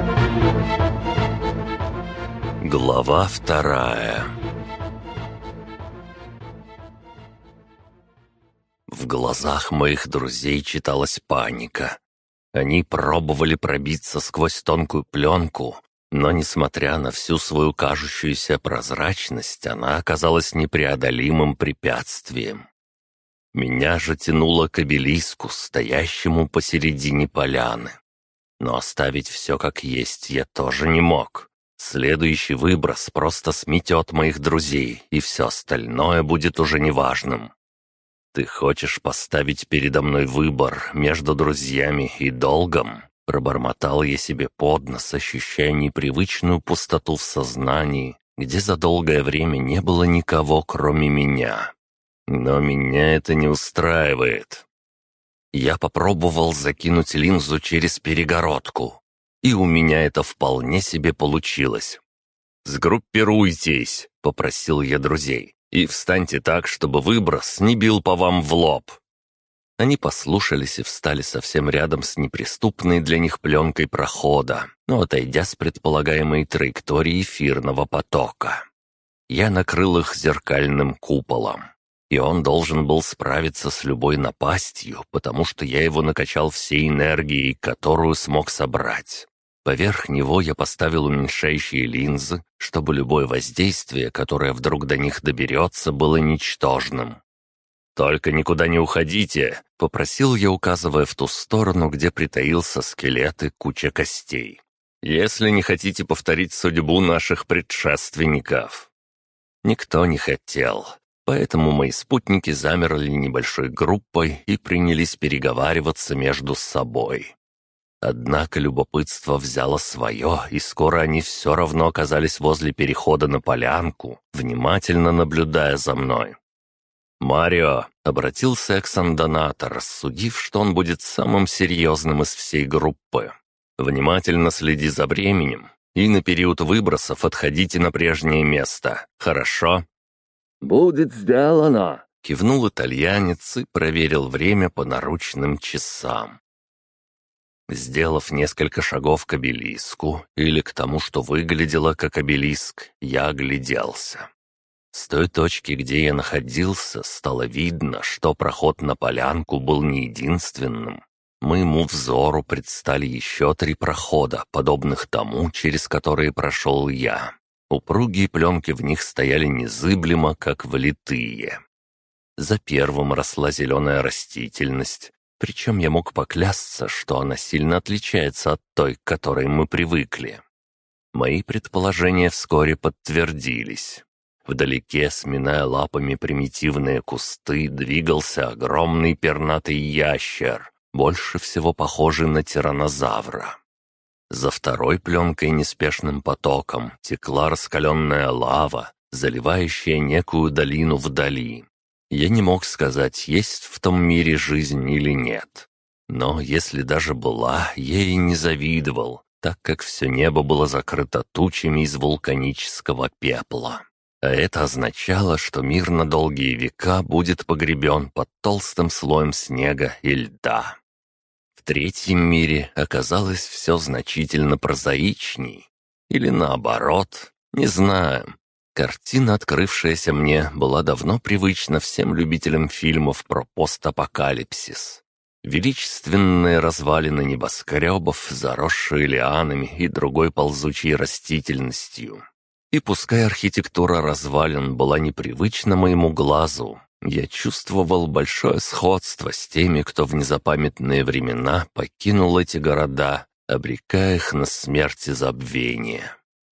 Глава 2. В глазах моих друзей читалась паника. Они пробовали пробиться сквозь тонкую пленку, но, несмотря на всю свою кажущуюся прозрачность, она оказалась непреодолимым препятствием. Меня же тянуло к обелиску, стоящему посередине поляны. Но оставить все как есть я тоже не мог. Следующий выброс просто сметет моих друзей, и все остальное будет уже неважным. «Ты хочешь поставить передо мной выбор между друзьями и долгом?» Пробормотал я себе под нос, ощущая непривычную пустоту в сознании, где за долгое время не было никого, кроме меня. Но меня это не устраивает. Я попробовал закинуть линзу через перегородку, и у меня это вполне себе получилось. «Сгруппируйтесь», — попросил я друзей, «и встаньте так, чтобы выброс не бил по вам в лоб». Они послушались и встали совсем рядом с неприступной для них пленкой прохода, но отойдя с предполагаемой траектории эфирного потока. Я накрыл их зеркальным куполом, и он должен был справиться с любой напастью, потому что я его накачал всей энергией, которую смог собрать. Поверх него я поставил уменьшающие линзы, чтобы любое воздействие, которое вдруг до них доберется, было ничтожным. «Только никуда не уходите», — попросил я, указывая в ту сторону, где притаился скелет и куча костей. «Если не хотите повторить судьбу наших предшественников». Никто не хотел, поэтому мои спутники замерли небольшой группой и принялись переговариваться между собой. Однако любопытство взяло свое, и скоро они все равно оказались возле перехода на полянку, внимательно наблюдая за мной. «Марио», — обратился я к Сан-Донато, рассудив, что он будет самым серьезным из всей группы. «Внимательно следи за временем, и на период выбросов отходите на прежнее место, хорошо?» «Будет сделано», — кивнул итальянец и проверил время по наручным часам. Сделав несколько шагов к обелиску, или к тому, что выглядело как обелиск, я огляделся. С той точки, где я находился, стало видно, что проход на полянку был не единственным. Моему взору предстали еще 3 прохода, подобных тому, через которые прошел я. Упругие пленки в них стояли незыблемо, как влитые. За первым росла зеленая растительность, причем я мог поклясться, что она сильно отличается от той, к которой мы привыкли. Мои предположения вскоре подтвердились. Вдалеке, сминая лапами примитивные кусты, двигался огромный пернатый ящер, больше всего похожий на тираннозавра. За второй пленкой неспешным потоком текла раскаленная лава, заливающая некую долину вдали. Я не мог сказать, есть в том мире жизнь или нет. Но если даже была, я ей не завидовал, так как все небо было закрыто тучами из вулканического пепла. А это означало, что мир на долгие века будет погребен под толстым слоем снега и льда. В третьем мире оказалось все значительно прозаичней. Или наоборот, не знаю. Картина, открывшаяся мне, была давно привычна всем любителям фильмов про постапокалипсис. Величественные развалины небоскребов, заросшие лианами и другой ползучей растительностью. И пускай архитектура развалин была непривычна моему глазу, я чувствовал большое сходство с теми, кто в незапамятные времена покинул эти города, обрекая их на смерть и забвение.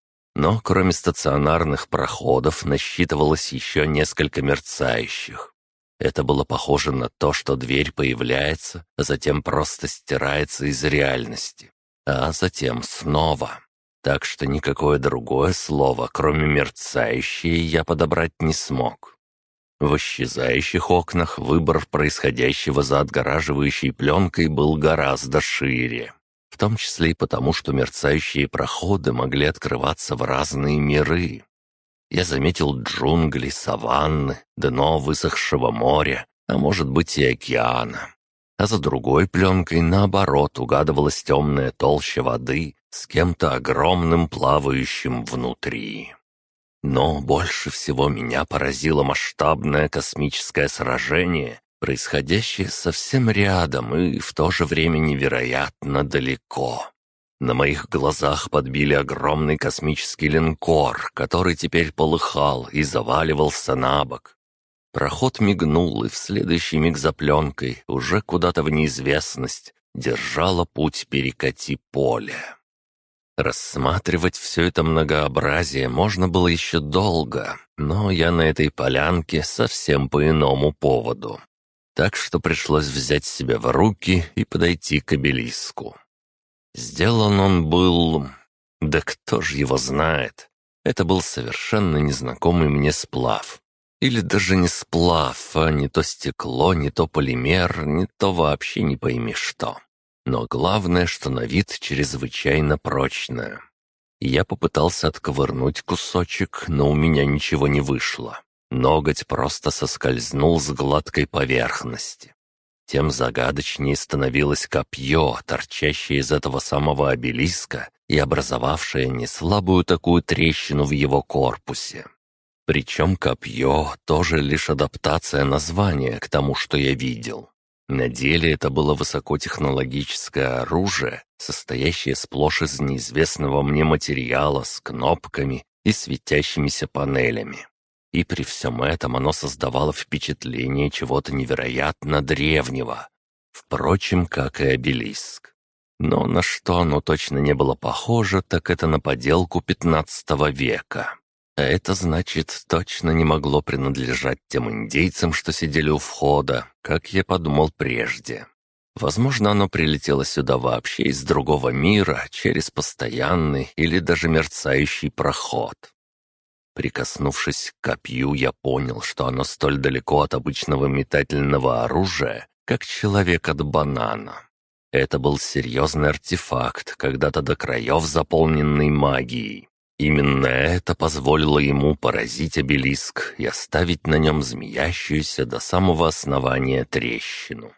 Но кроме стационарных проходов насчитывалось еще несколько мерцающих. Это было похоже на то, что дверь появляется, а затем просто стирается из реальности, а затем снова. Так что никакое другое слово, кроме «мерцающие», я подобрать не смог. В исчезающих окнах выбор происходящего за отгораживающей пленкой был гораздо шире. В том числе и потому, что мерцающие проходы могли открываться в разные миры. Я заметил джунгли, саванны, дно высохшего моря, а может быть и океана. а за другой пленкой, наоборот, угадывалась темная толща воды с кем-то огромным, плавающим внутри. Но больше всего меня поразило масштабное космическое сражение, происходящее совсем рядом и в то же время невероятно далеко. На моих глазах подбили огромный космический линкор, который теперь полыхал и заваливался на бок. Проход мигнул, и в следующий миг за пленкой, уже куда-то в неизвестность, держало путь перекати поле. Рассматривать все это многообразие можно было еще долго, но я на этой полянке совсем по иному поводу. Так что пришлось взять себя в руки и подойти к обелиску. Сделан он был... Да кто же его знает? Это был совершенно незнакомый мне сплав. Или даже не сплав, а не то стекло, не то полимер, не то вообще не пойми что. Но главное, что на вид чрезвычайно прочное. Я попытался отковырнуть кусочек, но у меня ничего не вышло. Ноготь просто соскользнул с гладкой поверхности. Тем загадочнее становилось копье, торчащее из этого самого обелиска и образовавшее неслабую такую трещину в его корпусе. Причем копье тоже лишь адаптация названия к тому, что я видел. На деле это было высокотехнологическое оружие, состоящее сплошь из неизвестного мне материала с кнопками и светящимися панелями. И при всем этом оно создавало впечатление чего-то невероятно древнего. Впрочем, как и обелиск. Но на что оно точно не было похоже, так это на поделку XV века. А это значит, точно не могло принадлежать тем индейцам, что сидели у входа, как я подумал прежде. Возможно, оно прилетело сюда вообще из другого мира, через постоянный или даже мерцающий проход. Прикоснувшись к копью, я понял, что оно столь далеко от обычного метательного оружия, как человек от банана. Это был серьезный артефакт, когда-то до краев заполненный магией. Именно это позволило ему поразить обелиск и оставить на нем змеящуюся до самого основания трещину.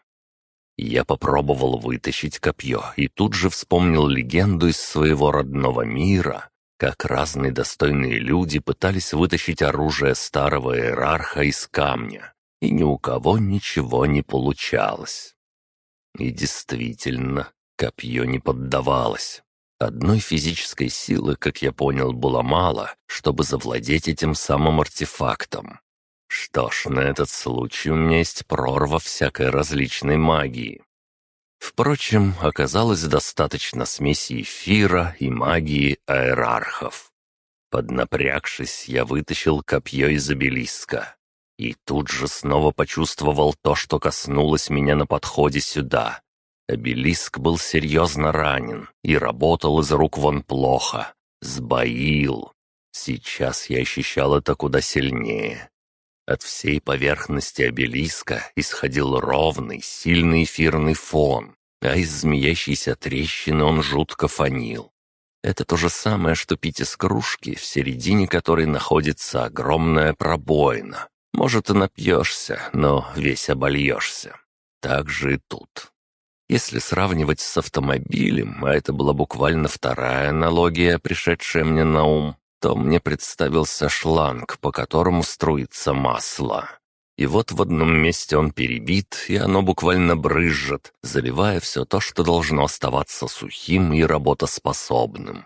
Я попробовал вытащить копье и тут же вспомнил легенду из своего родного мира, как разные достойные люди пытались вытащить оружие старого иерарха из камня, и ни у кого ничего не получалось. И действительно, копье не поддавалось. Одной физической силы, как я понял, было мало, чтобы завладеть этим самым артефактом. Что ж, на этот случай у меня есть прорва всякой различной магии. Впрочем, оказалось достаточно смеси эфира и магии аэрархов. Поднапрягшись, я вытащил копье из обелиска. И тут же снова почувствовал то, что коснулось меня на подходе сюда. Обелиск был серьезно ранен и работал из рук вон плохо. Сбоил. Сейчас я ощущал это куда сильнее. От всей поверхности обелиска исходил ровный, сильный эфирный фон, а из змеящейся трещины он жутко фонил. Это то же самое, что пить из кружки, в середине которой находится огромная пробоина. Может, и напьешься, но весь обольешься. Так же и тут. Если сравнивать с автомобилем, а это была буквально вторая аналогия, пришедшая мне на ум, то мне представился шланг, по которому струится масло. И вот в одном месте он перебит, и оно буквально брызжет, заливая все то, что должно оставаться сухим и работоспособным.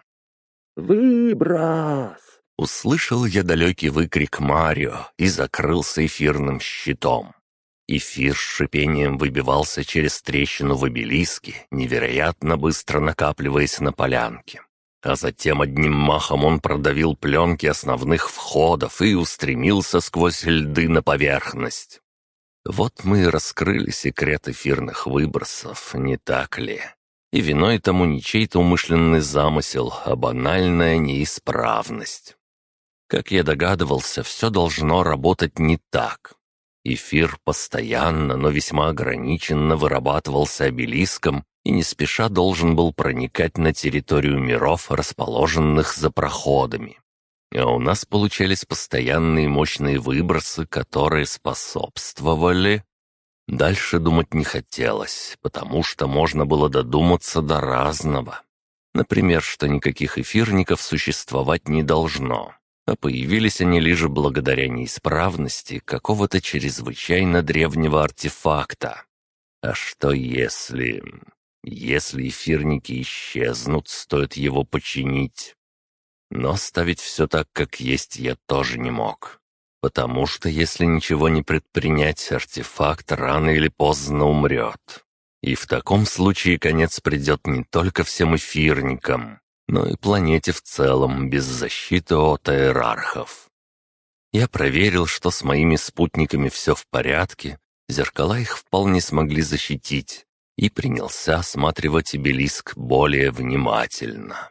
«Выброс!» Услышал я далекий выкрик Марио и закрылся эфирным щитом. Эфир с шипением выбивался через трещину в обелиске, невероятно быстро накапливаясь на полянке. А затем одним махом он продавил пленки основных входов и устремился сквозь льды на поверхность. Вот мы и раскрыли секрет эфирных выбросов, не так ли? И виной тому не чей-то умышленный замысел, а банальная неисправность. Как я догадывался, все должно работать не так. Эфир постоянно, но весьма ограниченно вырабатывался обелиском и не спеша должен был проникать на территорию миров, расположенных за проходами. А у нас получались постоянные мощные выбросы, которые способствовали... Дальше думать не хотелось, потому что можно было додуматься до разного. Например, что никаких эфирников существовать не должно, а появились они лишь благодаря неисправности какого-то чрезвычайно древнего артефакта. А что если... Если эфирники исчезнут, стоит его починить? Но оставить все так, как есть, я тоже не мог. Потому что если ничего не предпринять, артефакт рано или поздно умрет. И в таком случае конец придет не только всем эфирникам, но и планете в целом, без защиты от иерархов. Я проверил, что с моими спутниками все в порядке, зеркала их вполне смогли защитить, и принялся осматривать обелиск более внимательно.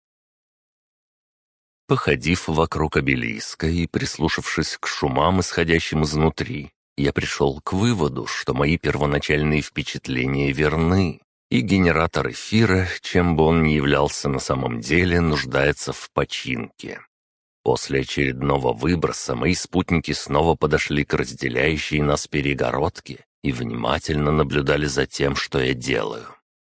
Походив вокруг обелиска и прислушавшись к шумам, исходящим изнутри, я пришел к выводу, что мои первоначальные впечатления верны, и генератор эфира, чем бы он ни являлся на самом деле, нуждается в починке. После очередного выброса мои спутники снова подошли к разделяющей нас перегородке и внимательно наблюдали за тем, что я делаю.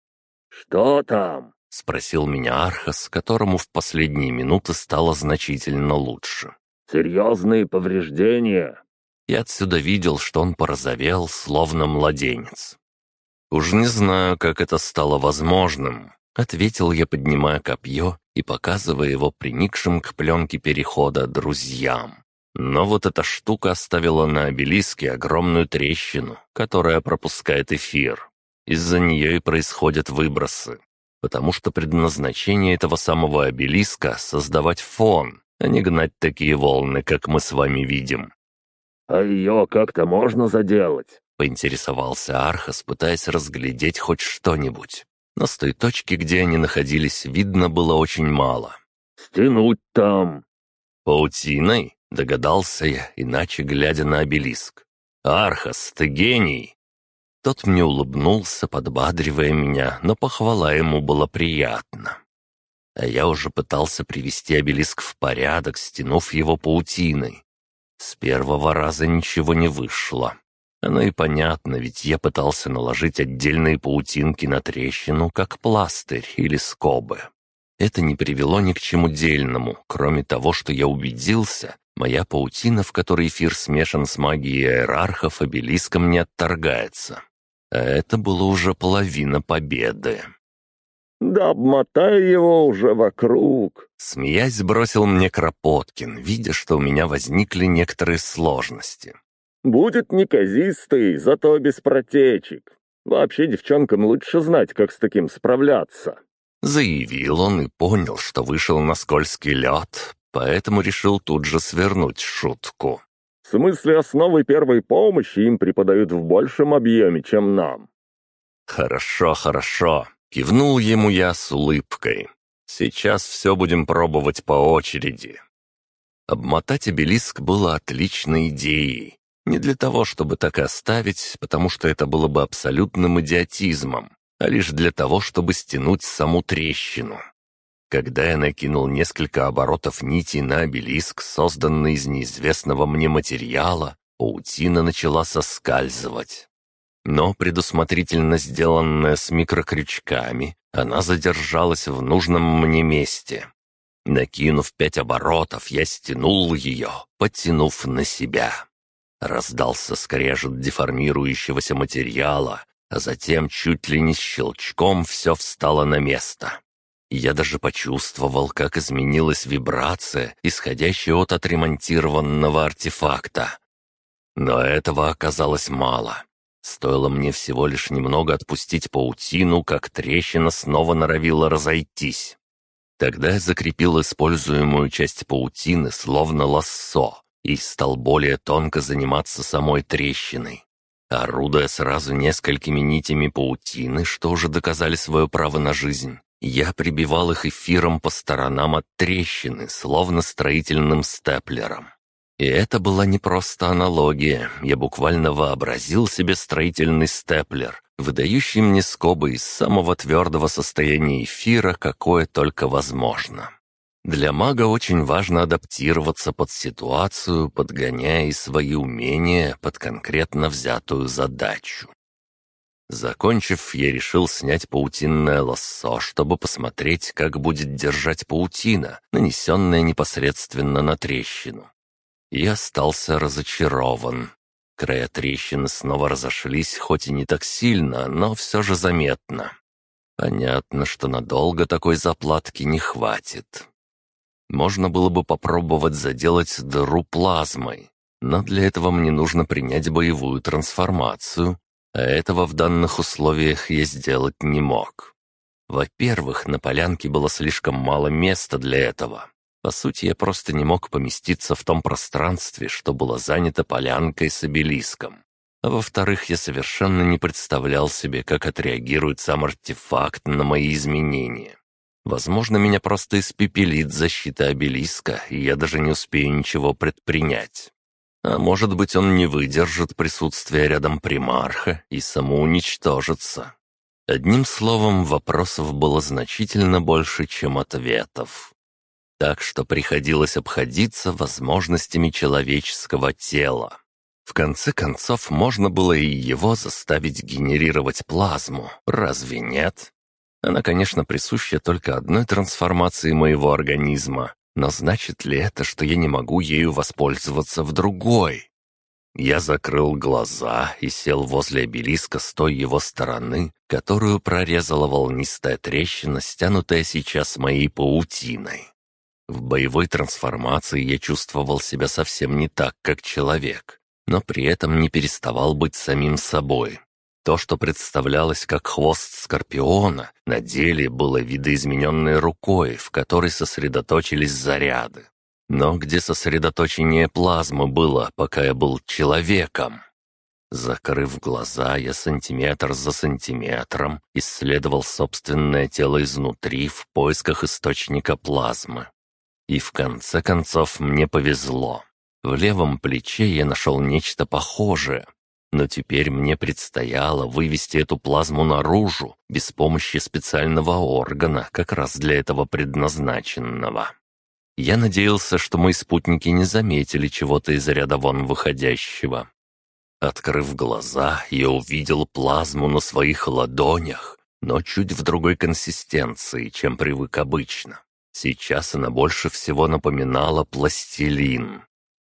«Что там?» — спросил меня Архас, которому в последние минуты стало значительно лучше. «Серьезные повреждения?» Я отсюда видел, что он порозовел, словно младенец. «Уж не знаю, как это стало возможным», — ответил я, поднимая копье и показывая его приникшим к пленке перехода друзьям. Но вот эта штука оставила на обелиске огромную трещину, которая пропускает эфир. Из-за нее и происходят выбросы, потому что предназначение этого самого обелиска — создавать фон, а не гнать такие волны, как мы с вами видим. «А ее как-то можно заделать?» — поинтересовался Архас, пытаясь разглядеть хоть что-нибудь. Но с той точки, где они находились, видно было очень мало. «Стянуть там». «Паутиной?» — догадался я, иначе глядя на обелиск. «Архас, ты гений!» Тот мне улыбнулся, подбадривая меня, но похвала ему была приятна. А я уже пытался привести обелиск в порядок, стянув его паутиной. С первого раза ничего не вышло. Оно и понятно, ведь я пытался наложить отдельные паутинки на трещину, как пластырь или скобы. Это не привело ни к чему дельному, кроме того, что я убедился, моя паутина, в которой эфир смешан с магией иерархов, обелиском не отторгается. А это было уже половина победы. «Да обмотай его уже вокруг». Смеясь, бросил мне Кропоткин, видя, что у меня возникли некоторые сложности. «Будет неказистый, зато без протечек. Вообще девчонкам лучше знать, как с таким справляться». Заявил он и понял, что вышел на скользкий лед, поэтому решил тут же свернуть шутку. «В смысле, основы первой помощи им преподают в большем объеме, чем нам». «Хорошо, хорошо», — кивнул ему я с улыбкой. «Сейчас все будем пробовать по очереди». Обмотать обелиск было отличной идеей. Не для того, чтобы так и оставить, потому что это было бы абсолютным идиотизмом, а лишь для того, чтобы стянуть саму трещину. Когда я накинул несколько оборотов нити на обелиск, созданный из неизвестного мне материала, паутина начала соскальзывать. Но предусмотрительно сделанная с микрокрючками, она задержалась в нужном мне месте. Накинув 5 оборотов, я стянул ее, потянув на себя. Раздался скрежет деформирующегося материала, а затем чуть ли не с щелчком все встало на место. Я даже почувствовал, как изменилась вибрация, исходящая от отремонтированного артефакта. Но этого оказалось мало. Стоило мне всего лишь немного отпустить паутину, как трещина снова норовила разойтись. Тогда я закрепил используемую часть паутины словно лассо и стал более тонко заниматься самой трещиной. Орудуя сразу несколькими нитями паутины, что уже доказали свое право на жизнь, я прибивал их эфиром по сторонам от трещины, словно строительным степлером. И это была не просто аналогия, я буквально вообразил себе строительный степлер, выдающий мне скобы из самого твердого состояния эфира, какое только возможно. Для мага очень важно адаптироваться под ситуацию, подгоняя и свои умения под конкретно взятую задачу. Закончив, я решил снять паутинное лассо, чтобы посмотреть, как будет держать паутина, нанесенная непосредственно на трещину. И остался разочарован. Края трещины снова разошлись, хоть и не так сильно, но все же заметно. Понятно, что надолго такой заплатки не хватит. Можно было бы попробовать заделать дыру плазмой, но для этого мне нужно принять боевую трансформацию, а этого в данных условиях я сделать не мог. Во-первых, на полянке было слишком мало места для этого. По сути, я просто не мог поместиться в том пространстве, что было занято полянкой с обелиском. А во-вторых, я совершенно не представлял себе, как отреагирует сам артефакт на мои изменения. Возможно, меня просто испепелит защита обелиска, и я даже не успею ничего предпринять. А может быть, он не выдержит присутствия рядом примарха и самоуничтожится. Одним словом, вопросов было значительно больше, чем ответов. Так что приходилось обходиться возможностями человеческого тела. В конце концов, можно было и его заставить генерировать плазму, разве нет? Она, конечно, присуща только одной трансформации моего организма, но значит ли это, что я не могу ею воспользоваться в другой? Я закрыл глаза и сел возле обелиска с той его стороны, которую прорезала волнистая трещина, стянутая сейчас моей паутиной. В боевой трансформации я чувствовал себя совсем не так, как человек, но при этом не переставал быть самим собой. То, что представлялось как хвост скорпиона, на деле было видоизмененной рукой, в которой сосредоточились заряды. Но где сосредоточение плазмы было, пока я был человеком? Закрыв глаза, я сантиметр за сантиметром исследовал собственное тело изнутри в поисках источника плазмы. И в конце концов мне повезло. В левом плече я нашел нечто похожее. Но теперь мне предстояло вывести эту плазму наружу, без помощи специального органа, как раз для этого предназначенного. Я надеялся, что мои спутники не заметили чего-то из ряда вон выходящего. Открыв глаза, я увидел плазму на своих ладонях, но чуть в другой консистенции, чем привык обычно. Сейчас она больше всего напоминала пластилин.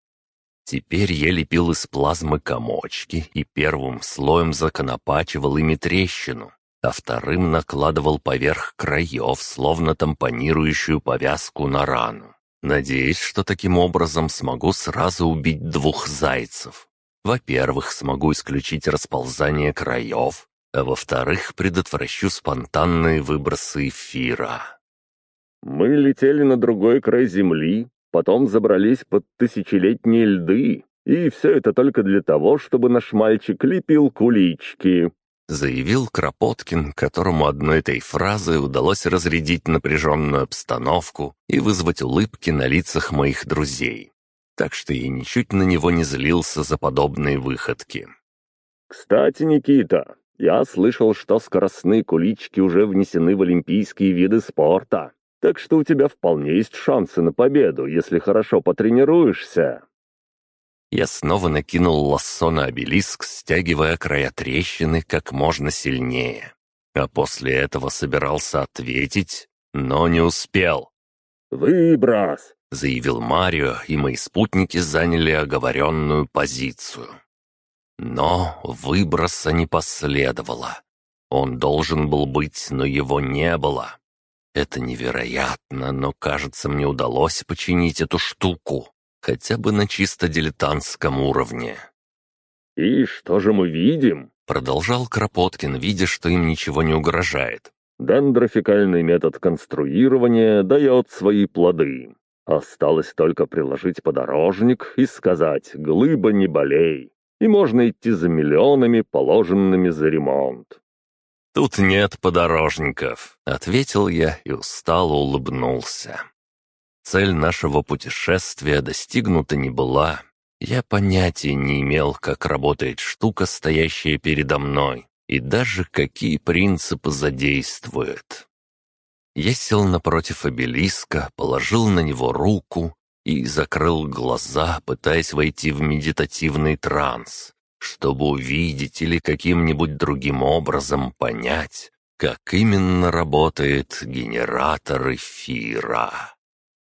Теперь я лепил из плазмы комочки и первым слоем законопачивал ими трещину, а вторым накладывал поверх краев, словно тампонирующую повязку на рану. Надеюсь, что таким образом смогу сразу убить двух зайцев. Во-первых, смогу исключить расползание краев, а во-вторых, предотвращу спонтанные выбросы эфира. Мы летели на другой край Земли, потом забрались под тысячелетние льды, и все это только для того, чтобы наш мальчик лепил кулички», — заявил Кропоткин, которому одной этой фразой удалось разрядить напряженную обстановку и вызвать улыбки на лицах моих друзей. Так что я ничуть на него не злился за подобные выходки. «Кстати, Никита, я слышал, что скоростные кулички уже внесены в олимпийские виды спорта. Так что у тебя вполне есть шансы на победу, если хорошо потренируешься». Я снова накинул лассо на обелиск, стягивая края трещины как можно сильнее. А после этого собирался ответить, но не успел. «Выброс!» — заявил Марио, и мои спутники заняли оговоренную позицию. Но выброса не последовало. Он должен был быть, но его не было. Это невероятно, но, кажется, мне удалось починить эту штуку, хотя бы на чисто дилетантском уровне. «И что же мы видим?» — продолжал Кропоткин, видя, что им ничего не угрожает. «Дендрофикальный метод конструирования дает свои плоды. Осталось только приложить подорожник и сказать «глыба, не болей», и можно идти за миллионами, положенными за ремонт». «Тут нет подорожников», — ответил я и устало улыбнулся. Цель нашего путешествия достигнута не была. Я понятия не имел, как работает штука, стоящая передо мной, и даже какие принципы задействует. Я сел напротив обелиска, положил на него руку и закрыл глаза, пытаясь войти в медитативный транс, чтобы увидеть или каким-нибудь другим образом понять, как именно работает генератор эфира.